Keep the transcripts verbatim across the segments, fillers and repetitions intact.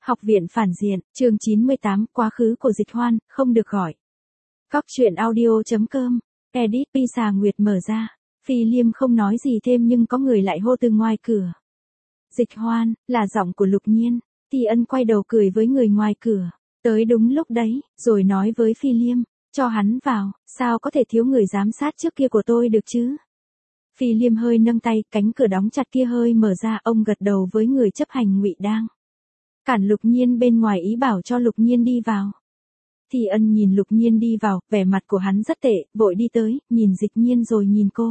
Học viện phản diện, chương chín mươi tám, quá khứ của Dịch Hoan, không được gọi. Cóc truyện audio.com, edit Pisa Nguyệt mở ra. Phi Liêm không nói gì thêm nhưng có người lại hô từ ngoài cửa. Dịch Hoan, là giọng của Lục Nhiên. Ti Ân quay đầu cười với người ngoài cửa. Tới đúng lúc đấy, rồi nói với Phi Liêm, cho hắn vào, sao có thể thiếu người giám sát trước kia của tôi được chứ? Phi Liêm hơi nâng tay, cánh cửa đóng chặt kia hơi mở ra, ông gật đầu với người chấp hành ngụy đang. Cản Lục Nhiên bên ngoài ý bảo cho Lục Nhiên đi vào. Thì Ân nhìn Lục Nhiên đi vào, vẻ mặt của hắn rất tệ, vội đi tới, nhìn Dịch Nhiên rồi nhìn cô.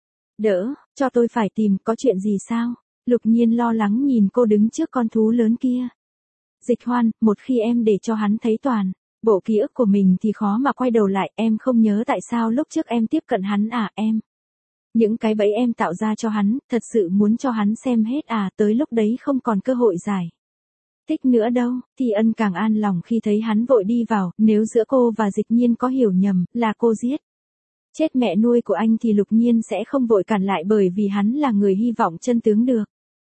Đỡ, cho tôi phải tìm, có chuyện gì sao? Lục Nhiên lo lắng nhìn cô đứng trước con thú lớn kia. Dịch Hoan, một khi em để cho hắn thấy toàn bộ ký ức của mình thì khó mà quay đầu lại, em không nhớ tại sao lúc trước em tiếp cận hắn à em. Những cái bẫy em tạo ra cho hắn, thật sự muốn cho hắn xem hết à, tới lúc đấy không còn cơ hội giải thích nữa đâu. Thì Ân càng an lòng khi thấy hắn vội đi vào, nếu giữa cô và Dịch Nhiên có hiểu nhầm, là cô giết chết mẹ nuôi của anh thì Lục Nhiên sẽ không vội cản lại, bởi vì hắn là người hy vọng chân tướng được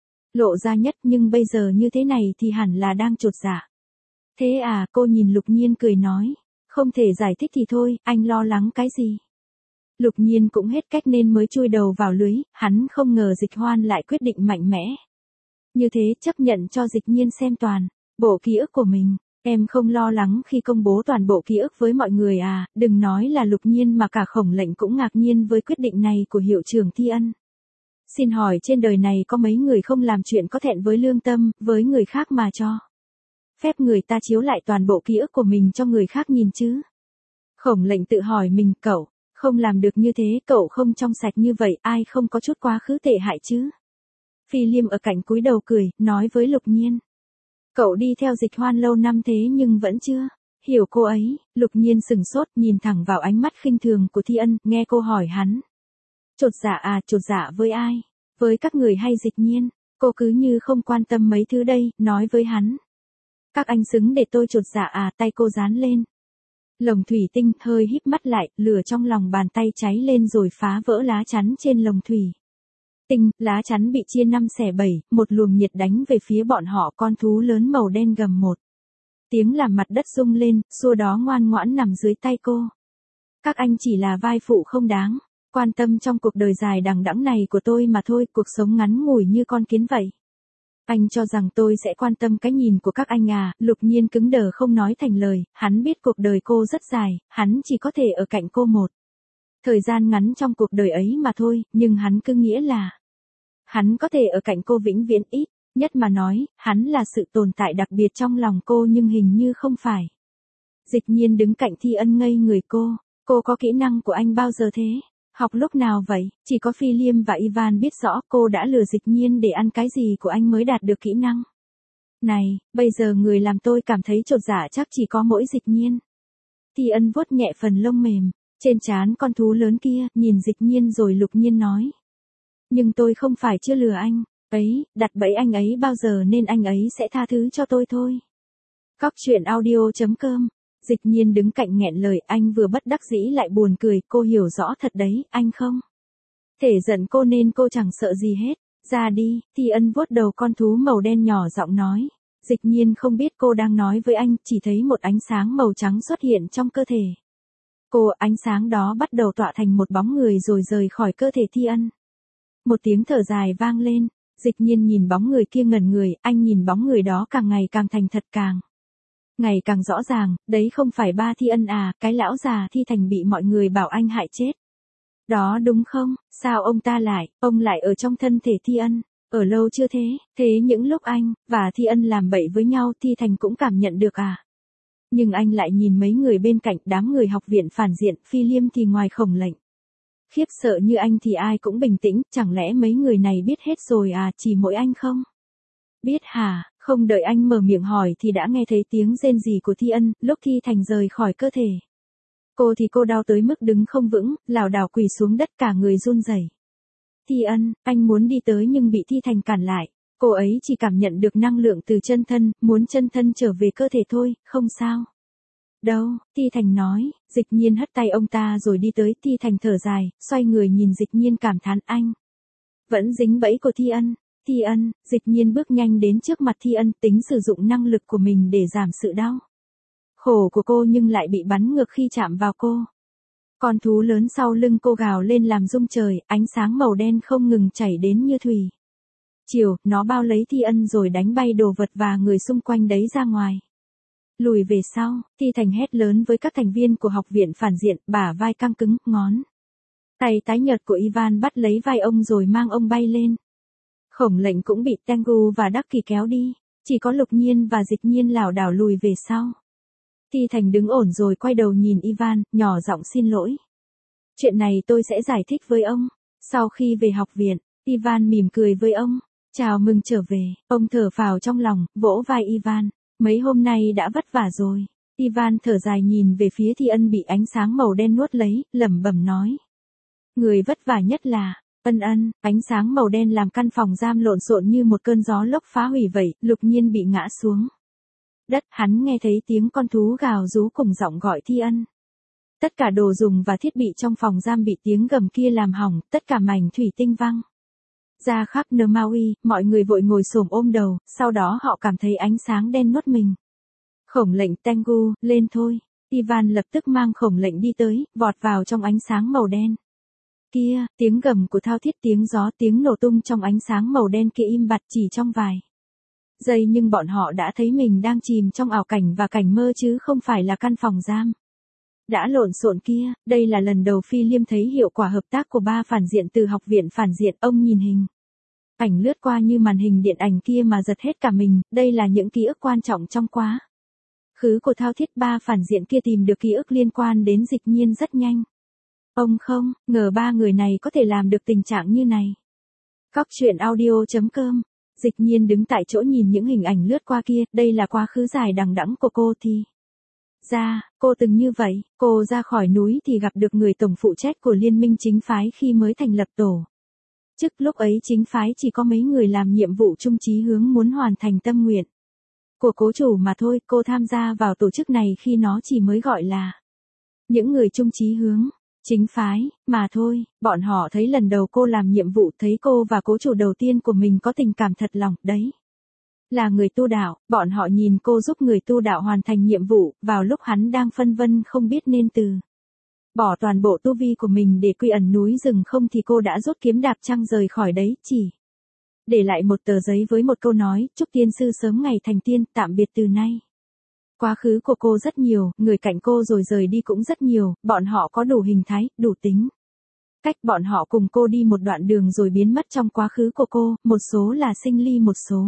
lộ ra nhất, nhưng bây giờ như thế này thì hẳn là đang chột dạ. Thế à, cô nhìn Lục Nhiên cười nói, không thể giải thích thì thôi, anh lo lắng cái gì? Lục Nhiên cũng hết cách nên mới chui đầu vào lưới, hắn không ngờ Dịch Hoan lại quyết định mạnh mẽ như thế, chấp nhận cho Dịch Nhiên xem toàn bộ ký ức của mình. Em không lo lắng khi công bố toàn bộ ký ức với mọi người à? Đừng nói là Lục Nhiên mà cả Khổng Lệnh cũng ngạc nhiên với quyết định này của hiệu trưởng Thi Ân. Xin hỏi trên đời này có mấy người không làm chuyện có thẹn với lương tâm, với người khác mà cho phép người ta chiếu lại toàn bộ ký ức của mình cho người khác nhìn chứ? Khổng Lệnh tự hỏi mình, cậu không làm được như thế, cậu không trong sạch như vậy, ai không có chút quá khứ tệ hại chứ? Phi Liêm ở cạnh cúi đầu cười, nói với Lục Nhiên. Cậu đi theo Dịch Hoan lâu năm thế nhưng vẫn chưa hiểu cô ấy. Lục Nhiên sừng sốt, nhìn thẳng vào ánh mắt khinh thường của Thi Ân, nghe cô hỏi hắn. Chột dạ à? Chột dạ với ai? Với các người hay Dịch Nhiên? Cô cứ như không quan tâm mấy thứ đây, nói với hắn. Các anh xứng để tôi chột dạ à? Tay cô dán lên lồng thủy tinh, hơi híp mắt lại, lửa trong lòng bàn tay cháy lên rồi phá vỡ lá chắn trên lồng thủy tinh, lá chắn bị chia năm xẻ bảy, một luồng nhiệt đánh về phía bọn họ, con thú lớn màu đen gầm một tiếng làm mặt đất rung lên, xua đó ngoan ngoãn nằm dưới tay cô. Các anh chỉ là vai phụ không đáng quan tâm trong cuộc đời dài đằng đẵng này của tôi mà thôi, cuộc sống ngắn ngủi như con kiến vậy. Anh cho rằng tôi sẽ quan tâm cái nhìn của các anh à? Lục Nhiên cứng đờ không nói thành lời, hắn biết cuộc đời cô rất dài, hắn chỉ có thể ở cạnh cô một thời gian ngắn trong cuộc đời ấy mà thôi, nhưng hắn cứ nghĩa là hắn có thể ở cạnh cô vĩnh viễn, ít nhất mà nói, hắn là sự tồn tại đặc biệt trong lòng cô nhưng hình như không phải. Dịch Nhiên đứng cạnh Thi Ân ngây người, cô, cô có kỹ năng của anh bao giờ thế? Học lúc nào vậy? Chỉ có Phi Liêm và Ivan biết rõ, cô đã lừa Dịch Nhiên để ăn cái gì của anh mới đạt được kỹ năng này, bây giờ người làm tôi cảm thấy chột dạ chắc chỉ có mỗi Dịch Nhiên. Thi Ân vuốt nhẹ phần lông mềm trên trán con thú lớn kia, nhìn Dịch Nhiên rồi Lục Nhiên nói. Nhưng tôi không phải chưa lừa anh ấy, đặt bẫy anh ấy bao giờ nên anh ấy sẽ tha thứ cho tôi thôi. Cóc truyện audio.com. Dịch Nhiên đứng cạnh nghẹn lời, anh vừa bất đắc dĩ lại buồn cười, cô hiểu rõ thật đấy, anh không thể giận cô nên cô chẳng sợ gì hết. Ra đi. Thi Ân vuốt đầu con thú màu đen nhỏ giọng nói. Dịch Nhiên không biết cô đang nói với anh, chỉ thấy một ánh sáng màu trắng xuất hiện trong cơ thể cô, ánh sáng đó bắt đầu tọa thành một bóng người rồi rời khỏi cơ thể Thi Ân. Một tiếng thở dài vang lên, Dịch Nhiên nhìn bóng người kia ngẩn người, anh nhìn bóng người đó càng ngày càng thành thật, càng ngày càng rõ ràng, đấy không phải ba Thi Ân à, cái lão già Thi Thành bị mọi người bảo anh hại chết đó đúng không? Sao ông ta lại, ông lại ở trong thân thể Thi Ân, ở lâu chưa thế? Thế những lúc anh và Thi Ân làm bậy với nhau Thi Thành cũng cảm nhận được à? Nhưng anh lại nhìn mấy người bên cạnh, đám người học viện phản diện, Phi Liêm thì ngoài Khổng Lệnh khiếp sợ như anh thì ai cũng bình tĩnh, chẳng lẽ mấy người này biết hết rồi à? Chỉ mỗi anh không biết hả? Không đợi anh mở miệng hỏi thì đã nghe thấy tiếng rên rỉ của Thi Ân, lúc Thi Thành rời khỏi cơ thể cô thì cô đau tới mức đứng không vững, lảo đảo quỳ xuống đất, cả người run rẩy. Thi Ân, anh muốn đi tới nhưng bị Thi Thành cản lại. Cô ấy chỉ cảm nhận được năng lượng từ chân thân, muốn chân thân trở về cơ thể thôi, không sao đâu. Thi Thành nói. Dịch Nhiên hất tay ông ta rồi đi tới. Thi Thành thở dài, xoay người nhìn Dịch Nhiên cảm thán, anh vẫn dính bẫy của Thi Ân. Thi Ân, Dịch Nhiên bước nhanh đến trước mặt Thi Ân, tính sử dụng năng lực của mình để giảm sự đau khổ của cô nhưng lại bị bắn ngược khi chạm vào cô. Con thú lớn sau lưng cô gào lên làm rung trời, ánh sáng màu đen không ngừng chảy đến như thủy triều, nó bao lấy Thi Ân rồi đánh bay đồ vật và người xung quanh đấy ra ngoài. Lùi về sau, Thi Thành hét lớn với các thành viên của học viện phản diện, bả vai căng cứng, ngón tay tái nhợt của Ivan bắt lấy vai ông rồi mang ông bay lên. Khổng Lệnh cũng bị Tengu và Đắc Kỳ kéo đi, chỉ có Lục Nhiên và Dịch Nhiên lảo đảo lùi về sau. Thi Thành đứng ổn rồi quay đầu nhìn Ivan, nhỏ giọng xin lỗi. Chuyện này tôi sẽ giải thích với ông. Sau khi về học viện, Ivan mỉm cười với ông. Chào mừng trở về, ông thở phào trong lòng, vỗ vai Ivan. Mấy hôm nay đã vất vả rồi. Ivan thở dài nhìn về phía Thi Ân bị ánh sáng màu đen nuốt lấy, lẩm bẩm nói. Người vất vả nhất là, Ân Ân, ánh sáng màu đen làm căn phòng giam lộn xộn như một cơn gió lốc phá hủy vậy, Lục Nhiên bị ngã xuống đất, hắn nghe thấy tiếng con thú gào rú cùng giọng gọi Thi Ân. Tất cả đồ dùng và thiết bị trong phòng giam bị tiếng gầm kia làm hỏng, tất cả mảnh thủy tinh văng ra khắp nơi Maui, mọi người vội ngồi xổm ôm đầu, sau đó họ cảm thấy ánh sáng đen nuốt mình. Khổng Lệnh, Tengu, lên thôi. Ivan lập tức mang Khổng Lệnh đi tới, vọt vào trong ánh sáng màu đen. Kia, tiếng gầm của thao thiết, tiếng gió, tiếng nổ tung trong ánh sáng màu đen kia im bặt chỉ trong vài giây, nhưng bọn họ đã thấy mình đang chìm trong ảo cảnh và cảnh mơ chứ không phải là căn phòng giam đã lộn xộn kia. Đây là lần đầu Phi Liêm thấy hiệu quả hợp tác của ba phản diện từ học viện phản diện. Ông nhìn hình ảnh lướt qua như màn hình điện ảnh kia mà giật hết cả mình. Đây là những ký ức quan trọng trong quá khứ của thao thiết. Ba phản diện kia tìm được ký ức liên quan đến Dịch Nhiên rất nhanh. Ông không ngờ ba người này có thể làm được tình trạng như này. Cóc truyện audio chấm com. Dịch Nhiên đứng tại chỗ nhìn những hình ảnh lướt qua kia. Đây là quá khứ dài đằng đẵng của cô thì ra, cô từng như vậy. Cô ra khỏi núi thì gặp được người tổng phụ trách của liên minh chính phái khi mới thành lập tổ chức. Lúc ấy chính phái chỉ có mấy người làm nhiệm vụ chung chí hướng muốn hoàn thành tâm nguyện của cố chủ mà thôi. Cô tham gia vào tổ chức này khi nó chỉ mới gọi là những người chung chí hướng chính phái mà thôi. Bọn họ thấy lần đầu cô làm nhiệm vụ, thấy cô và cố chủ đầu tiên của mình có tình cảm thật lòng, đấy là người tu đạo. Bọn họ nhìn cô giúp người tu đạo hoàn thành nhiệm vụ, vào lúc hắn đang phân vân không biết nên từ bỏ toàn bộ tu vi của mình để quy ẩn núi rừng không thì cô đã rút kiếm đạp trăng rời khỏi đấy, chỉ để lại một tờ giấy với một câu nói, chúc tiên sư sớm ngày thành tiên, tạm biệt từ nay. Quá khứ của cô rất nhiều, người cạnh cô rồi rời đi cũng rất nhiều, bọn họ có đủ hình thái, đủ tính cách. Bọn họ cùng cô đi một đoạn đường rồi biến mất trong quá khứ của cô, một số là sinh ly, một số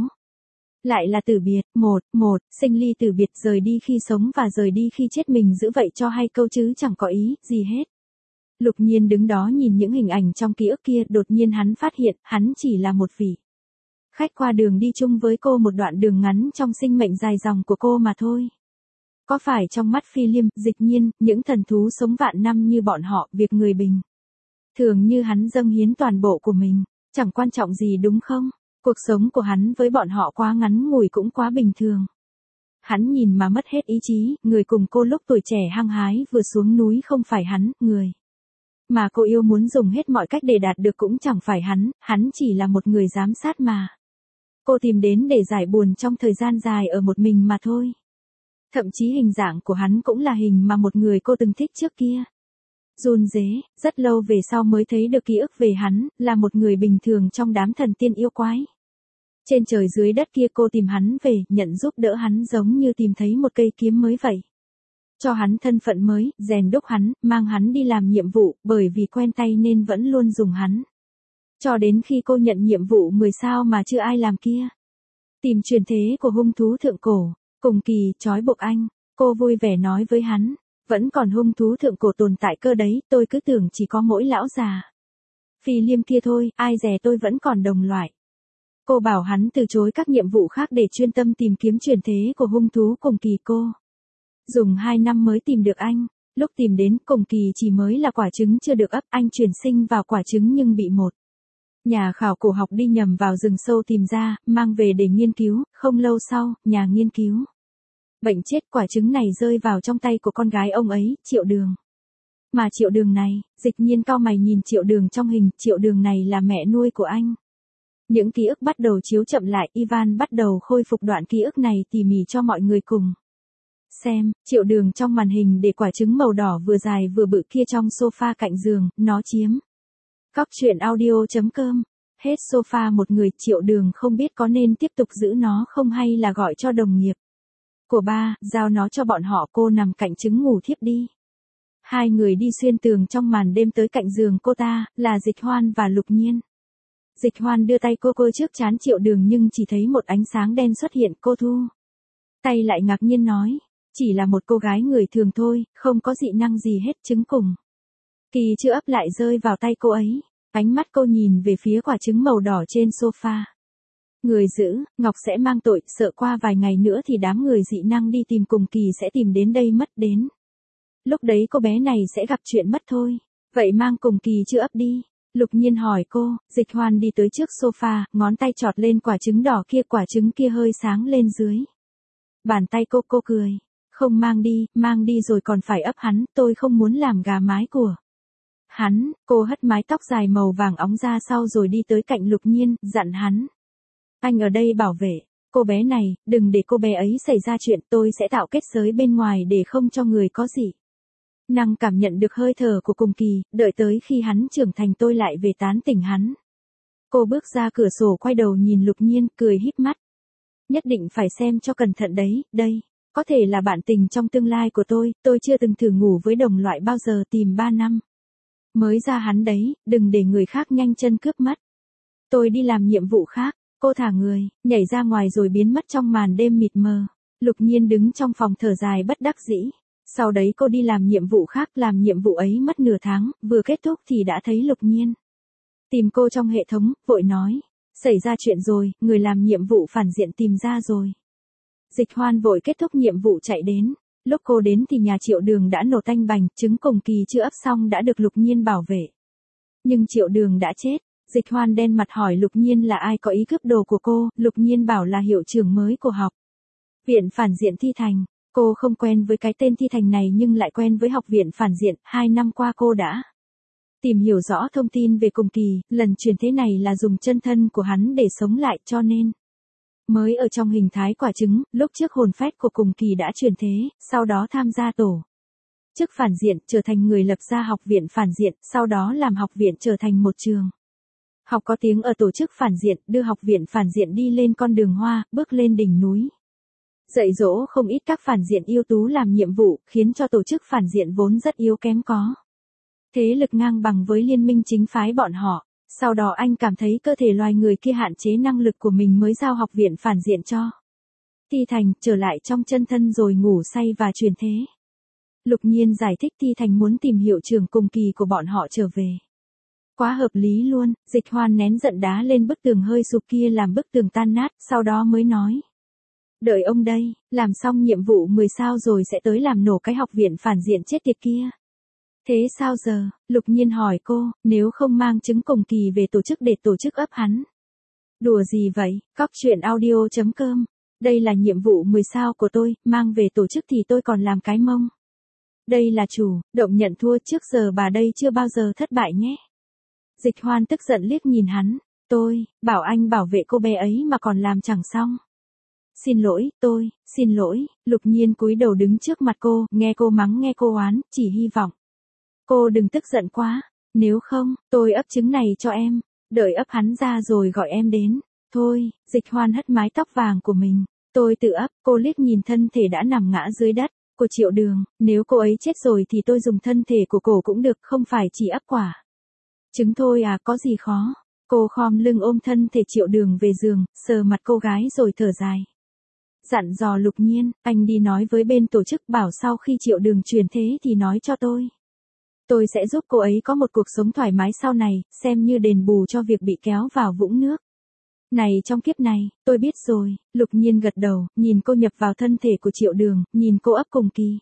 lại là tử biệt. Một, một, sinh ly tử biệt, rời đi khi sống và rời đi khi chết, mình giữ vậy cho hay câu chứ chẳng có ý gì hết. Lục Nhiên đứng đó nhìn những hình ảnh trong ký ức kia, đột nhiên hắn phát hiện, hắn chỉ là một vị khách qua đường đi chung với cô một đoạn đường ngắn trong sinh mệnh dài dòng của cô mà thôi. Có phải trong mắt Phi Liêm, Dịch Nhiên, những thần thú sống vạn năm như bọn họ, việc người bình thường như hắn dâng hiến toàn bộ của mình chẳng quan trọng gì đúng không? Cuộc sống của hắn với bọn họ quá ngắn ngủi cũng quá bình thường. Hắn nhìn mà mất hết ý chí. Người cùng cô lúc tuổi trẻ hăng hái vừa xuống núi không phải hắn, người mà cô yêu muốn dùng hết mọi cách để đạt được cũng chẳng phải hắn, hắn chỉ là một người giám sát mà cô tìm đến để giải buồn trong thời gian dài ở một mình mà thôi. Thậm chí hình dạng của hắn cũng là hình mà một người cô từng thích trước kia. Run rế, rất lâu về sau mới thấy được ký ức về hắn, là một người bình thường trong đám thần tiên yêu quái trên trời dưới đất kia. Cô tìm hắn về, nhận giúp đỡ hắn giống như tìm thấy một cây kiếm mới vậy. Cho hắn thân phận mới, rèn đúc hắn, mang hắn đi làm nhiệm vụ, bởi vì quen tay nên vẫn luôn dùng hắn. Cho đến khi cô nhận nhiệm vụ mười sao mà chưa ai làm kia. Tìm truyền thế của hung thú thượng cổ, cùng kỳ, trói buộc anh. Cô vui vẻ nói với hắn, vẫn còn hung thú thượng cổ tồn tại cơ đấy, tôi cứ tưởng chỉ có mỗi lão già Phi Liêm kia thôi, ai dè tôi vẫn còn đồng loại. Cô bảo hắn từ chối các nhiệm vụ khác để chuyên tâm tìm kiếm truyền thế của hung thú cùng kỳ. Cô dùng hai năm mới tìm được anh. Lúc tìm đến, cùng kỳ chỉ mới là quả trứng chưa được ấp, anh chuyển sinh vào quả trứng nhưng bị một nhà khảo cổ học đi nhầm vào rừng sâu tìm ra, mang về để nghiên cứu. Không lâu sau, nhà nghiên cứu bệnh chết, quả trứng này rơi vào trong tay của con gái ông ấy, Triệu Đường. Mà Triệu Đường này, Dịch Nhiên cau mày nhìn Triệu Đường trong hình, Triệu Đường này là mẹ nuôi của anh. Những ký ức bắt đầu chiếu chậm lại, Ivan bắt đầu khôi phục đoạn ký ức này tỉ mỉ cho mọi người cùng xem. Triệu Đường trong màn hình để quả trứng màu đỏ vừa dài vừa bự kia trong sofa cạnh giường, nó chiếm. Cóc truyện audio chấm com. Hết sofa một người, Triệu Đường không biết có nên tiếp tục giữ nó không hay là gọi cho đồng nghiệp của ba, giao nó cho bọn họ. Cô nằm cạnh trứng ngủ thiếp đi. Hai người đi xuyên tường trong màn đêm tới cạnh giường cô ta, là Dịch Hoan và Lục Nhiên. Dịch Hoan đưa tay cô cô trước trán Triệu Đường nhưng chỉ thấy một ánh sáng đen xuất hiện. Cô thu tay lại ngạc nhiên nói, chỉ là một cô gái người thường thôi, không có dị năng gì hết. Trứng cùng kỳ chưa ấp lại rơi vào tay cô ấy. Ánh mắt cô nhìn về phía quả trứng màu đỏ trên sofa. Người giữ, Ngọc sẽ mang tội, sợ qua vài ngày nữa thì đám người dị năng đi tìm cùng kỳ sẽ tìm đến đây mất đến. Lúc đấy cô bé này sẽ gặp chuyện mất thôi. Vậy mang cùng kỳ chưa ấp đi. Lục Nhiên hỏi cô. Dịch Hoan đi tới trước sofa, ngón tay chọt lên quả trứng đỏ kia, quả trứng kia hơi sáng lên dưới bàn tay cô. Cô cười. Không mang đi, mang đi rồi còn phải ấp hắn, tôi không muốn làm gà mái của hắn. Cô hất mái tóc dài màu vàng óng ra sau rồi đi tới cạnh Lục Nhiên, dặn hắn. Anh ở đây bảo vệ cô bé này, đừng để cô bé ấy xảy ra chuyện. Tôi sẽ tạo kết giới bên ngoài để không cho người có gì năng cảm nhận được hơi thở của cùng kỳ, đợi tới khi hắn trưởng thành tôi lại về tán tỉnh hắn. Cô bước ra cửa sổ quay đầu nhìn Lục Nhiên, cười híp mắt. Nhất định phải xem cho cẩn thận đấy, đây, có thể là bạn tình trong tương lai của tôi, tôi chưa từng thử ngủ với đồng loại bao giờ, tìm ba năm mới ra hắn đấy, đừng để người khác nhanh chân cướp mất. Tôi đi làm nhiệm vụ khác. Cô thả người, nhảy ra ngoài rồi biến mất trong màn đêm mịt mờ. Lục Nhiên đứng trong phòng thở dài bất đắc dĩ. Sau đấy cô đi làm nhiệm vụ khác, làm nhiệm vụ ấy mất nửa tháng, vừa kết thúc thì đã thấy Lục Nhiên tìm cô trong hệ thống, vội nói. Xảy ra chuyện rồi, người làm nhiệm vụ phản diện tìm ra rồi. Dịch Hoan vội kết thúc nhiệm vụ chạy đến. Lúc cô đến thì nhà Triệu Đường đã nổ tanh bành, trứng cùng kỳ chưa ấp xong đã được Lục Nhiên bảo vệ. Nhưng Triệu Đường đã chết. Dịch Hoan đen mặt hỏi Lục Nhiên là ai có ý cướp đồ của cô. Lục Nhiên bảo là hiệu trưởng mới của học viện phản diện Thi Thành. Cô không quen với cái tên Thi Thành này nhưng lại quen với học viện phản diện. Hai năm qua cô đã tìm hiểu rõ thông tin về cùng kỳ. Lần chuyển thế này là dùng chân thân của hắn để sống lại, cho nên mới ở trong hình thái quả trứng. Lúc trước hồn phách của cùng kỳ đã chuyển thế, sau đó tham gia tổ chức phản diện, trở thành người lập ra học viện phản diện, sau đó làm học viện trở thành một trường học có tiếng ở tổ chức phản diện, đưa học viện phản diện đi lên con đường hoa, bước lên đỉnh núi. Dạy dỗ không ít các phản diện ưu tú làm nhiệm vụ, khiến cho tổ chức phản diện vốn rất yếu kém có thế lực ngang bằng với liên minh chính phái bọn họ. Sau đó anh cảm thấy cơ thể loài người kia hạn chế năng lực của mình mới giao học viện phản diện cho Thi Thành, trở lại trong chân thân rồi ngủ say và chuyển thế. Lục Nhiên giải thích Thi Thành muốn tìm hiệu trưởng cùng kỳ của bọn họ trở về. Quá hợp lý luôn. Dịch Hoan nén giận đá lên bức tường hơi sụp kia làm bức tường tan nát, sau đó mới nói. Đợi ông đây, làm xong nhiệm vụ mười sao rồi sẽ tới làm nổ cái học viện phản diện chết tiệt kia. Thế sao giờ? Lục Nhiên hỏi cô, nếu không mang trứng cùng kỳ về tổ chức để tổ chức ấp hắn. Đùa gì vậy? Cóc truyện audio chấm com. Đây là nhiệm vụ mười sao của tôi, mang về tổ chức thì tôi còn làm cái mông. Đây là chủ, động nhận thua, trước giờ bà đây chưa bao giờ thất bại nhé. Dịch Hoan tức giận liếc nhìn hắn. Tôi, bảo anh bảo vệ cô bé ấy mà còn làm chẳng xong. Xin lỗi, tôi, xin lỗi. Lục Nhiên cúi đầu đứng trước mặt cô, nghe cô mắng nghe cô oán, chỉ hy vọng cô đừng tức giận quá. Nếu không, tôi ấp trứng này cho em. Đợi ấp hắn ra rồi gọi em đến. Thôi, Dịch Hoan hất mái tóc vàng của mình. Tôi tự ấp. Cô liếc nhìn thân thể đã nằm ngã dưới đất của Triệu Đường. Nếu cô ấy chết rồi thì tôi dùng thân thể của cổ cũng được, không phải chỉ ấp quả trứng thôi à, có gì khó. Cô khom lưng ôm thân thể Triệu Đường về giường, sờ mặt cô gái rồi thở dài. Dặn dò Lục Nhiên, anh đi nói với bên tổ chức bảo sau khi Triệu Đường chuyển thế thì nói cho tôi. Tôi sẽ giúp cô ấy có một cuộc sống thoải mái sau này, xem như đền bù cho việc bị kéo vào vũng nước này trong kiếp này. Tôi biết rồi. Lục Nhiên gật đầu, nhìn cô nhập vào thân thể của Triệu Đường, nhìn cô ấp cùng kỳ.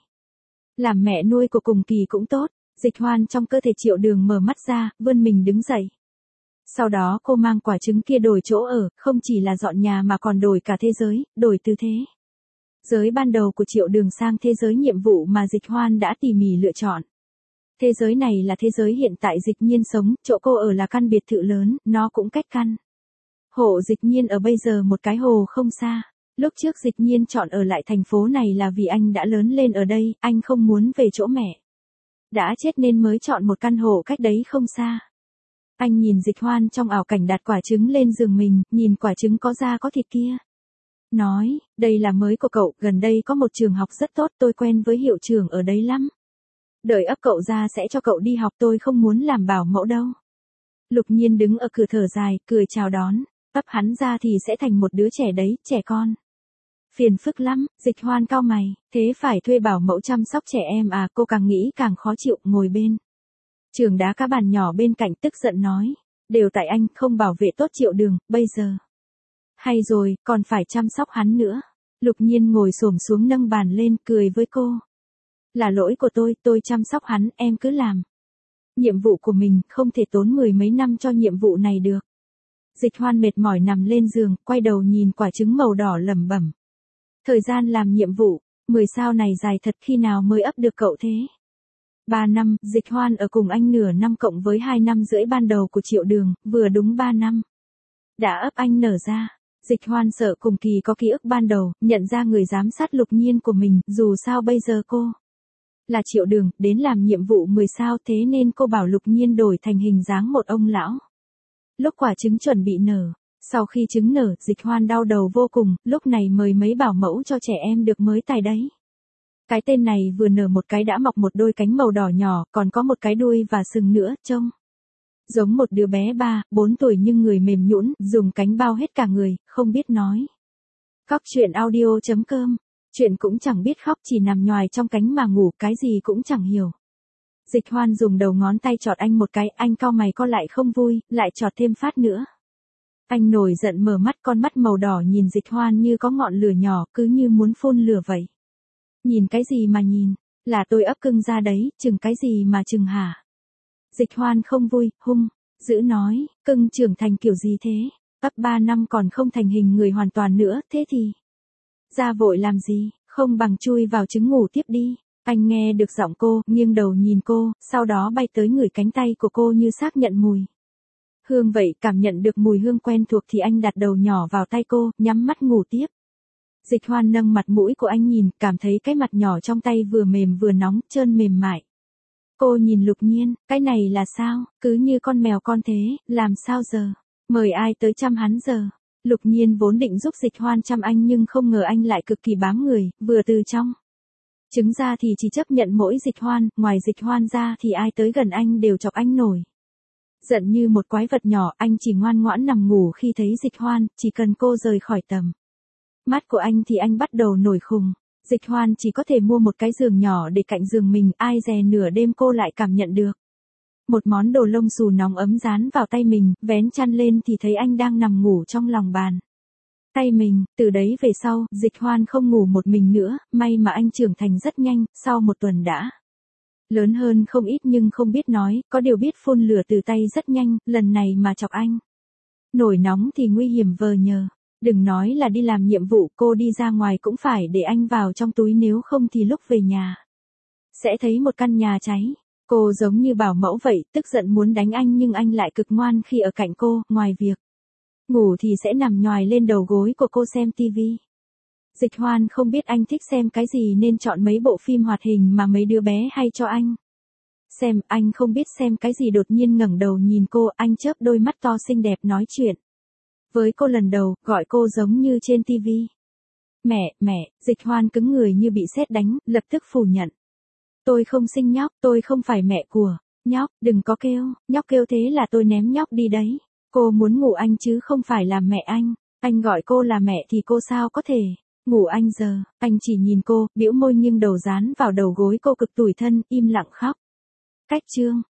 Làm mẹ nuôi của cùng kỳ cũng tốt. Dịch Hoan trong cơ thể Triệu Đường mở mắt ra, vươn mình đứng dậy. Sau đó cô mang quả trứng kia đổi chỗ ở, không chỉ là dọn nhà mà còn đổi cả thế giới, đổi từ thế giới ban đầu của Triệu Đường sang thế giới nhiệm vụ mà Dịch Hoan đã tỉ mỉ lựa chọn. Thế giới này là thế giới hiện tại Dịch Nhiên sống, chỗ cô ở là căn biệt thự lớn, nó cũng cách căn Hộ Dịch Nhiên ở bây giờ một cái hồ không xa. Lúc trước Dịch Nhiên chọn ở lại thành phố này là vì anh đã lớn lên ở đây, anh không muốn về chỗ mẹ đã chết nên mới chọn một căn hộ cách đấy không xa. Anh nhìn Dịch Hoan trong ảo cảnh đặt quả trứng lên giường mình, nhìn quả trứng có da có thịt kia. Nói, đây là mới của cậu, gần đây có một trường học rất tốt, tôi quen với hiệu trưởng ở đấy lắm. Đợi ấp cậu ra sẽ cho cậu đi học, tôi không muốn làm bảo mẫu đâu. Lục Nhiên đứng ở cửa thở dài, cười chào đón, ấp hắn ra thì sẽ thành một đứa trẻ đấy, trẻ con. Phiền phức lắm, Dịch Hoan cau mày, thế phải thuê bảo mẫu chăm sóc trẻ em à, cô càng nghĩ càng khó chịu, ngồi bên trường đá cá bàn nhỏ bên cạnh tức giận nói, đều tại anh không bảo vệ tốt Triệu Đường, bây giờ. Hay rồi, còn phải chăm sóc hắn nữa. Lục Nhiên ngồi xổm xuống nâng bàn lên, cười với cô. Là lỗi của tôi, tôi chăm sóc hắn, em cứ làm. Nhiệm vụ của mình, không thể tốn mười mấy năm cho nhiệm vụ này được. Dịch Hoan mệt mỏi nằm lên giường, quay đầu nhìn quả trứng màu đỏ lẩm bẩm. Thời gian làm nhiệm vụ, mười sao này dài thật, khi nào mới ấp được cậu thế? Ba năm, Dịch Hoan ở cùng anh nửa năm cộng với hai năm rưỡi ban đầu của Triệu Đường, vừa đúng ba năm. Đã ấp anh nở ra. Dịch Hoan sợ cùng kỳ có ký ức ban đầu, nhận ra người giám sát Lục Nhiên của mình, dù sao bây giờ cô là Triệu Đường, đến làm nhiệm vụ mười sao, thế nên cô bảo Lục Nhiên đổi thành hình dáng một ông lão. Lúc quả trứng chuẩn bị nở, sau khi trứng nở, Dịch Hoan đau đầu vô cùng, lúc này mời mấy bảo mẫu cho trẻ em được mới tài đấy. Cái tên này vừa nở một cái đã mọc một đôi cánh màu đỏ nhỏ, còn có một cái đuôi và sừng nữa, trông giống một đứa bé ba, bốn tuổi nhưng người mềm nhũn, dùng cánh bao hết cả người, không biết nói. Khóc chuyện audio chấm com, chuyện cũng chẳng biết khóc, chỉ nằm nhoài trong cánh mà ngủ, cái gì cũng chẳng hiểu. Dịch Hoan dùng đầu ngón tay chọt anh một cái, anh cau mày co lại không vui, lại chọt thêm phát nữa. Anh nổi giận mở mắt, con mắt màu đỏ nhìn Dịch Hoan như có ngọn lửa nhỏ, cứ như muốn phun lửa vậy. Nhìn cái gì mà nhìn, là tôi ấp cưng ra đấy, chừng cái gì mà chừng hả? Dịch Hoan không vui, hung, dữ nói, cưng trưởng thành kiểu gì thế? Ấp ba năm còn không thành hình người hoàn toàn nữa, thế thì ra vội làm gì, không bằng chui vào trứng ngủ tiếp đi. Anh nghe được giọng cô, nghiêng đầu nhìn cô, sau đó bay tới ngửi cánh tay của cô như xác nhận mùi hương vậy, cảm nhận được mùi hương quen thuộc thì anh đặt đầu nhỏ vào tay cô, nhắm mắt ngủ tiếp. Dịch Hoan nâng mặt mũi của anh nhìn, cảm thấy cái mặt nhỏ trong tay vừa mềm vừa nóng, trơn mềm mại. Cô nhìn Lục Nhiên, cái này là sao, cứ như con mèo con thế, làm sao giờ, mời ai tới chăm hắn giờ. Lục Nhiên vốn định giúp Dịch Hoan chăm anh nhưng không ngờ anh lại cực kỳ bám người, vừa từ trong trứng ra thì chỉ chấp nhận mỗi Dịch Hoan, ngoài Dịch Hoan ra thì ai tới gần anh đều chọc anh nổi. Giận như một quái vật nhỏ, anh chỉ ngoan ngoãn nằm ngủ khi thấy Dịch Hoan, chỉ cần cô rời khỏi tầm mắt của anh thì anh bắt đầu nổi khùng. Dịch Hoan chỉ có thể mua một cái giường nhỏ để cạnh giường mình, ai dè nửa đêm cô lại cảm nhận được một món đồ lông xù nóng ấm dán vào tay mình, vén chăn lên thì thấy anh đang nằm ngủ trong lòng bàn tay mình. Từ đấy về sau, Dịch Hoan không ngủ một mình nữa, may mà anh trưởng thành rất nhanh, sau một tuần đã lớn hơn không ít nhưng không biết nói, có điều biết phun lửa từ tay rất nhanh, lần này mà chọc anh nổi nóng thì nguy hiểm vờ nhờ. Đừng nói là đi làm nhiệm vụ, cô đi ra ngoài cũng phải để anh vào trong túi, nếu không thì lúc về nhà sẽ thấy một căn nhà cháy. Cô giống như bảo mẫu vậy, tức giận muốn đánh anh nhưng anh lại cực ngoan khi ở cạnh cô, ngoài việc ngủ thì sẽ nằm nhoài lên đầu gối của cô xem tivi. Dịch Hoan không biết anh thích xem cái gì nên chọn mấy bộ phim hoạt hình mà mấy đứa bé hay cho anh xem, anh không biết xem cái gì đột nhiên ngẩng đầu nhìn cô, anh chớp đôi mắt to xinh đẹp nói chuyện với cô lần đầu, gọi cô giống như trên tivi. Mẹ, mẹ, Dịch Hoan cứng người như bị sét đánh, lập tức phủ nhận. Tôi không sinh nhóc, tôi không phải mẹ của nhóc, đừng có kêu, nhóc kêu thế là tôi ném nhóc đi đấy. Cô muốn ngủ anh chứ không phải là mẹ anh, anh gọi cô là mẹ thì cô sao có thể ngủ anh giờ. Anh chỉ nhìn cô, bĩu môi nghiêng đầu dán vào đầu gối cô cực tủi thân, im lặng khóc. Cách chương